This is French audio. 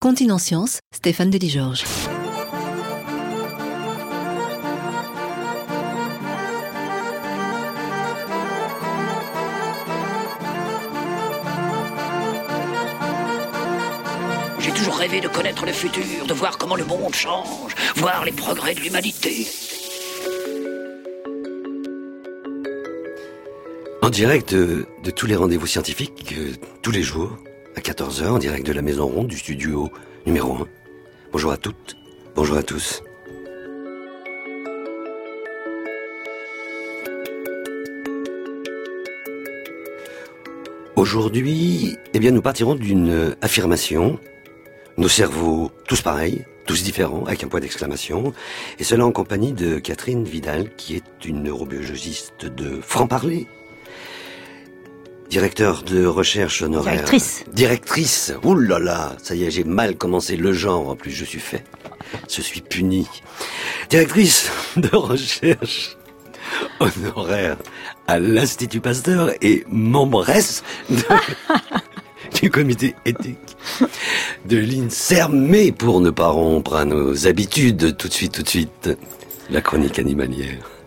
Continent Science, Stéphane Delis-Georges. J'ai toujours rêvé de connaître le futur, de voir comment le monde change, voir les progrès de l'humanité. En direct de tous les rendez-vous scientifiques, tous les jours, à 14h, en direct de la Maison Ronde, du studio numéro 1. Bonjour à toutes, bonjour à tous. Aujourd'hui, nous partirons d'une affirmation. Nos cerveaux, tous pareils, tous différents, avec un point d'exclamation. Et cela en compagnie de Catherine Vidal, qui est une neurobiologiste de franc-parler. Directeur de recherche honoraire. Directrice. Ouh là là, ça y est, j'ai mal commencé le genre. En plus, je suis fait. Je suis puni. Directrice de recherche honoraire à l'Institut Pasteur et membresse du comité éthique de l'INSERM. Mais pour ne pas rompre à nos habitudes, tout de suite, la chronique animalière.